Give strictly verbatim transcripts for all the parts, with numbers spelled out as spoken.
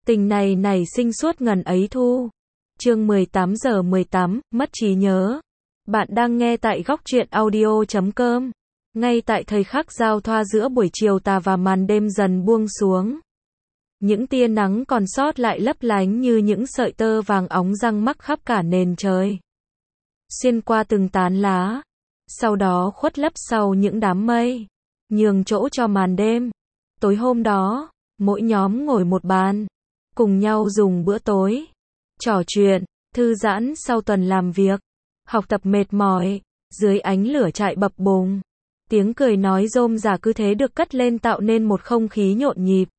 Tình này nảy sinh suốt ngần ấy thu. Chương mười tám giờ mười tám, mất trí nhớ. Bạn đang nghe tại góc truyện audio chấm com. Ngay tại thời khắc giao thoa giữa buổi chiều tà và màn đêm dần buông xuống. Những tia nắng còn sót lại lấp lánh như những sợi tơ vàng óng răng mắc khắp cả nền trời. Xuyên qua từng tán lá. Sau đó khuất lấp sau những đám mây. Nhường chỗ cho màn đêm. Tối hôm đó, mỗi nhóm ngồi một bàn. Cùng nhau dùng bữa tối. Trò chuyện, thư giãn sau tuần làm việc. Học tập mệt mỏi. Dưới ánh lửa trại bập bùng. Tiếng cười nói rôm rả cứ thế được cất lên tạo nên một không khí nhộn nhịp.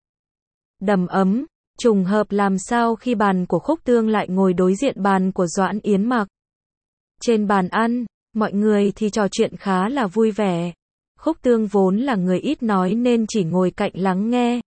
Đầm ấm, trùng hợp làm sao khi bàn của Khúc Tương lại ngồi đối diện bàn của Doãn Yến Mặc. Trên bàn ăn, mọi người thì trò chuyện khá là vui vẻ. Khúc Tương vốn là người ít nói nên chỉ ngồi cạnh lắng nghe.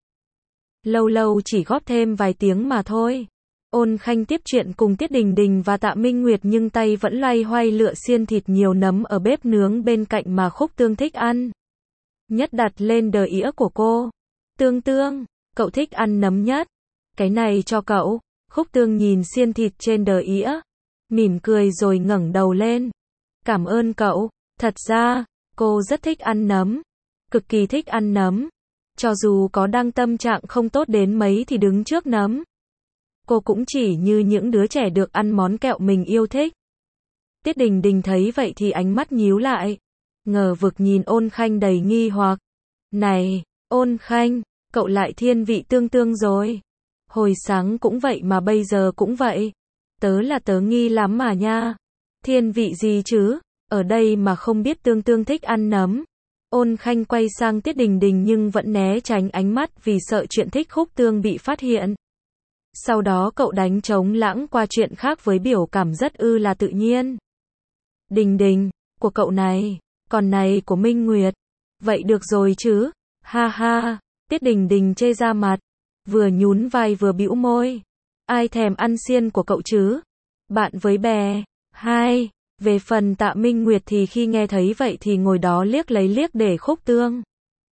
Lâu lâu chỉ góp thêm vài tiếng mà thôi. Ôn Khanh tiếp chuyện cùng Tiết Đình Đình và Tạ Minh Nguyệt nhưng tay vẫn loay hoay lựa xiên thịt nhiều nấm ở bếp nướng bên cạnh mà Khúc Tương thích ăn. Nhất đặt lên đờ ĩa của cô. Tương Tương, cậu thích ăn nấm nhất. Cái này cho cậu. Khúc Tương nhìn xiên thịt trên đờ ĩa. Mỉm cười rồi ngẩng đầu lên. Cảm ơn cậu. Thật ra, cô rất thích ăn nấm. Cực kỳ thích ăn nấm. Cho dù có đang tâm trạng không tốt đến mấy thì đứng trước nấm. Cô cũng chỉ như những đứa trẻ được ăn món kẹo mình yêu thích. Tiết Đình Đình thấy vậy thì ánh mắt nhíu lại. Ngờ vực nhìn Ôn Khanh đầy nghi hoặc. Này, Ôn Khanh, cậu lại thiên vị Tương Tương rồi. Hồi sáng cũng vậy mà bây giờ cũng vậy. Tớ là tớ nghi lắm mà nha. Thiên vị gì chứ, ở đây mà không biết Tương Tương thích ăn nấm. Ôn Khanh quay sang Tiết Đình Đình nhưng vẫn né tránh ánh mắt vì sợ chuyện thích Khúc Tương bị phát hiện. Sau đó cậu đánh trống lãng qua chuyện khác với biểu cảm rất ư là tự nhiên. Đình Đình, của cậu này, còn này của Minh Nguyệt. Vậy được rồi chứ, ha ha, Tiết Đình Đình chê ra mặt, vừa nhún vai vừa bĩu môi. Ai thèm ăn xiên của cậu chứ? Bạn với bè. Hai, về phần Tạ Minh Nguyệt thì khi nghe thấy vậy thì ngồi đó liếc lấy liếc để Khúc Tương.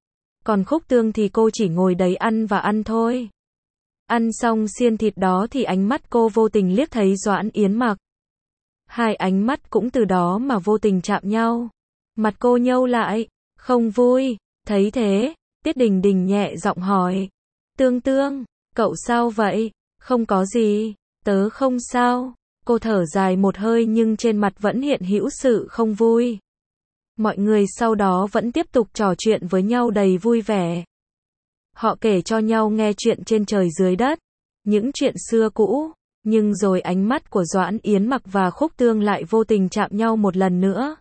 Còn Khúc Tương thì cô chỉ ngồi đấy ăn và ăn thôi. Ăn xong xiên thịt đó thì ánh mắt cô vô tình liếc thấy Doãn Yến Mặc. Hai ánh mắt cũng từ đó mà vô tình chạm nhau. Mặt cô nhâu lại, không vui. Thấy thế, Tiết Đình Đình nhẹ giọng hỏi. Tương Tương, cậu sao vậy? Không có gì, tớ không sao. Cô thở dài một hơi nhưng trên mặt vẫn hiện hữu sự không vui. Mọi người sau đó vẫn tiếp tục trò chuyện với nhau đầy vui vẻ. Họ kể cho nhau nghe chuyện trên trời dưới đất, những chuyện xưa cũ, nhưng rồi ánh mắt của Doãn Yến Mặc và Khúc Tương lại vô tình chạm nhau một lần nữa.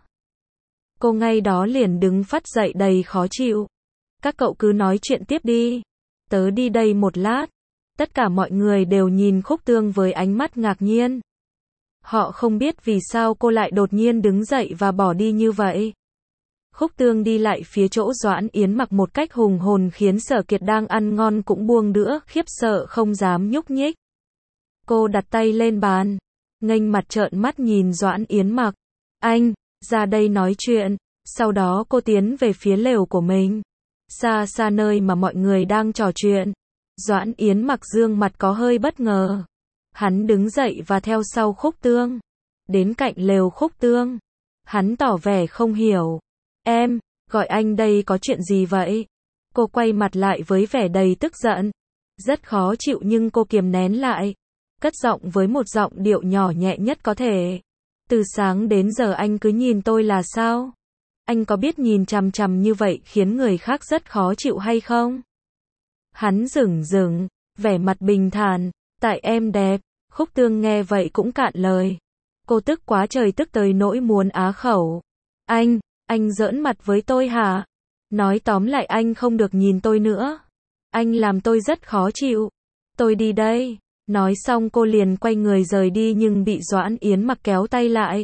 Cô ngay đó liền đứng phắt dậy đầy khó chịu. Các cậu cứ nói chuyện tiếp đi, tớ đi đây một lát. Tất cả mọi người đều nhìn Khúc Tương với ánh mắt ngạc nhiên. Họ không biết vì sao cô lại đột nhiên đứng dậy và bỏ đi như vậy. Khúc Tương đi lại phía chỗ Doãn Yến Mặc một cách hùng hồn khiến Sở Kiệt đang ăn ngon cũng buông đũa, khiếp sợ không dám nhúc nhích. Cô đặt tay lên bàn, nghênh mặt trợn mắt nhìn Doãn Yến Mặc. Anh, ra đây nói chuyện. Sau đó cô tiến về phía lều của mình. Xa xa nơi mà mọi người đang trò chuyện. Doãn Yến Mặc dương mặt có hơi bất ngờ. Hắn đứng dậy và theo sau Khúc Tương. Đến cạnh lều Khúc Tương. Hắn tỏ vẻ không hiểu. Em, gọi anh đây có chuyện gì vậy? Cô quay mặt lại với vẻ đầy tức giận. Rất khó chịu nhưng cô kiềm nén lại. Cất giọng với một giọng điệu nhỏ nhẹ nhất có thể. Từ sáng đến giờ anh cứ nhìn tôi là sao? Anh có biết nhìn chằm chằm như vậy khiến người khác rất khó chịu hay không? Hắn dửng dửng, vẻ mặt bình thản. Tại em đẹp. Khúc Tương nghe vậy cũng cạn lời. Cô tức quá trời tức tới nỗi muốn á khẩu. Anh, anh giỡn mặt với tôi hả? Nói tóm lại anh không được nhìn tôi nữa. Anh làm tôi rất khó chịu. Tôi đi đây. Nói xong cô liền quay người rời đi nhưng bị Doãn Yến Mặc kéo tay lại.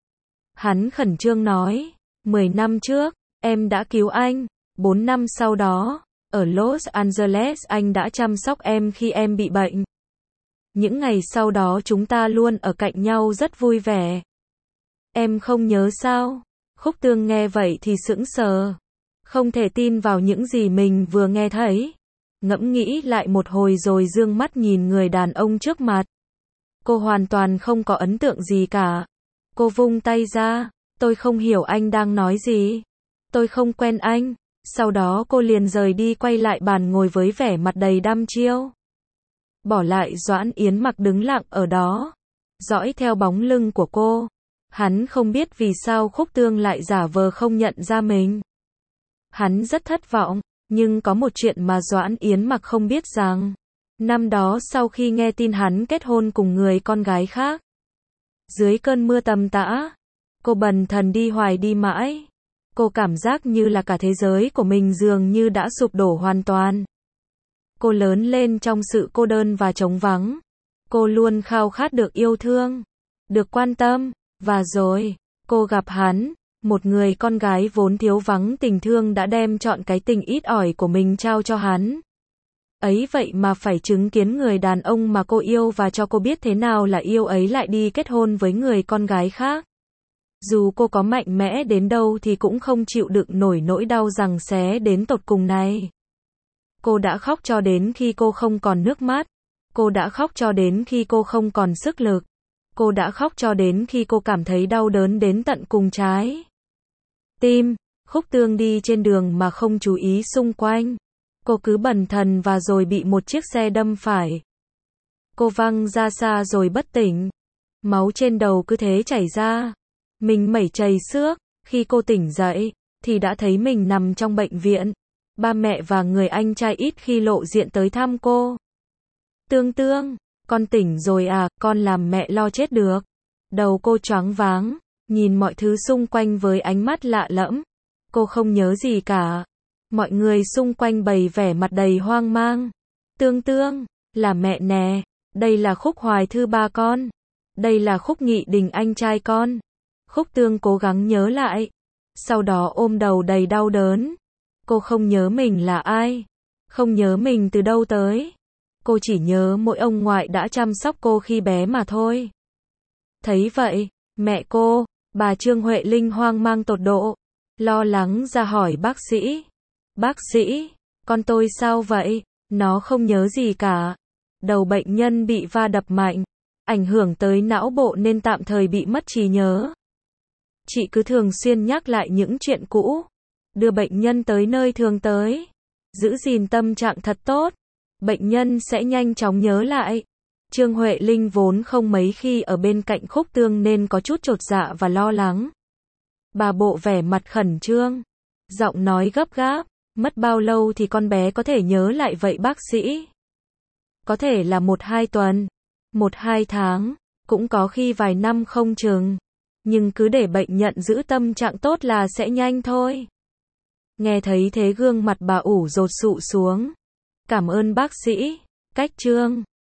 Hắn khẩn trương nói. Mười năm trước, em đã cứu anh. Bốn năm sau đó, ở Los Angeles anh đã chăm sóc em khi em bị bệnh. Những ngày sau đó chúng ta luôn ở cạnh nhau rất vui vẻ. Em không nhớ sao? Khúc Tương nghe vậy thì sững sờ. Không thể tin vào những gì mình vừa nghe thấy. ngẫm nghĩ lại một hồi rồi dương mắt nhìn người đàn ông trước mặt. Cô hoàn toàn không có ấn tượng gì cả. Cô vung tay ra, tôi không hiểu anh đang nói gì. Tôi không quen anh. Sau đó cô liền rời đi quay lại bàn ngồi với vẻ mặt đầy đăm chiêu. Bỏ lại Doãn Yến Mặc đứng lặng ở đó, dõi theo bóng lưng của cô. Hắn không biết vì sao Khúc Tương lại giả vờ không nhận ra mình. Hắn rất thất vọng, nhưng có một chuyện mà Doãn Yến Mặc không biết rằng, năm đó sau khi nghe tin hắn kết hôn cùng người con gái khác, dưới cơn mưa tầm tã, cô bần thần đi hoài đi mãi. Cô cảm giác như là cả thế giới của mình dường như đã sụp đổ hoàn toàn. Cô lớn lên trong sự cô đơn và trống vắng. Cô luôn khao khát được yêu thương, được quan tâm, và rồi, cô gặp hắn, một người con gái vốn thiếu vắng tình thương đã đem trọn cái tình ít ỏi của mình trao cho hắn. Ấy vậy mà phải chứng kiến người đàn ông mà cô yêu và cho cô biết thế nào là yêu ấy lại đi kết hôn với người con gái khác. Dù cô có mạnh mẽ đến đâu thì cũng không chịu đựng nổi nỗi đau giằng xé đến tột cùng này. Cô đã khóc cho đến khi cô không còn nước mắt. Cô đã khóc cho đến khi cô không còn sức lực. Cô đã khóc cho đến khi cô cảm thấy đau đớn đến tận cùng trái tim. Khúc Tương đi trên đường mà không chú ý xung quanh. Cô cứ bần thần và rồi bị một chiếc xe đâm phải. Cô văng ra xa rồi bất tỉnh. Máu trên đầu cứ thế chảy ra. Mình mẩy chảy xước. Khi cô tỉnh dậy, thì đã thấy mình nằm trong bệnh viện. Ba mẹ và người anh trai ít khi lộ diện tới thăm cô. Tương Tương, con tỉnh rồi à, con làm mẹ lo chết được. Đầu cô choáng váng, nhìn mọi thứ xung quanh với ánh mắt lạ lẫm. Cô không nhớ gì cả. Mọi người xung quanh bày vẻ mặt đầy hoang mang. Tương Tương, là mẹ nè, đây là Khúc Hoài Thư ba con. Đây là Khúc Nghị Đình anh trai con. Khúc Tương cố gắng nhớ lại. Sau đó ôm đầu đầy đau đớn. Cô không nhớ mình là ai. Không nhớ mình từ đâu tới. Cô chỉ nhớ mỗi ông ngoại đã chăm sóc cô khi bé mà thôi. Thấy vậy, mẹ cô, bà Trương Huệ Linh hoang mang tột độ. Lo lắng ra hỏi bác sĩ. Bác sĩ, con tôi sao vậy? Nó không nhớ gì cả. Đầu bệnh nhân bị va đập mạnh. Ảnh hưởng tới não bộ nên tạm thời bị mất trí nhớ. Chị cứ thường xuyên nhắc lại những chuyện cũ. Đưa bệnh nhân tới nơi thường tới. Giữ gìn tâm trạng thật tốt. Bệnh nhân sẽ nhanh chóng nhớ lại. Trương Huệ Linh vốn không mấy khi ở bên cạnh Khúc Tương nên có chút chột dạ và lo lắng. Bà bộ vẻ mặt khẩn trương. Giọng nói gấp gáp. Mất bao lâu thì con bé có thể nhớ lại vậy bác sĩ? Có thể là một hai tuần. Một hai tháng. Cũng có khi vài năm không chừng. Nhưng cứ để bệnh nhận giữ tâm trạng tốt là sẽ nhanh thôi. Nghe thấy thế gương mặt bà ủ rột sụ xuống. Cảm ơn bác sĩ. Cách Trương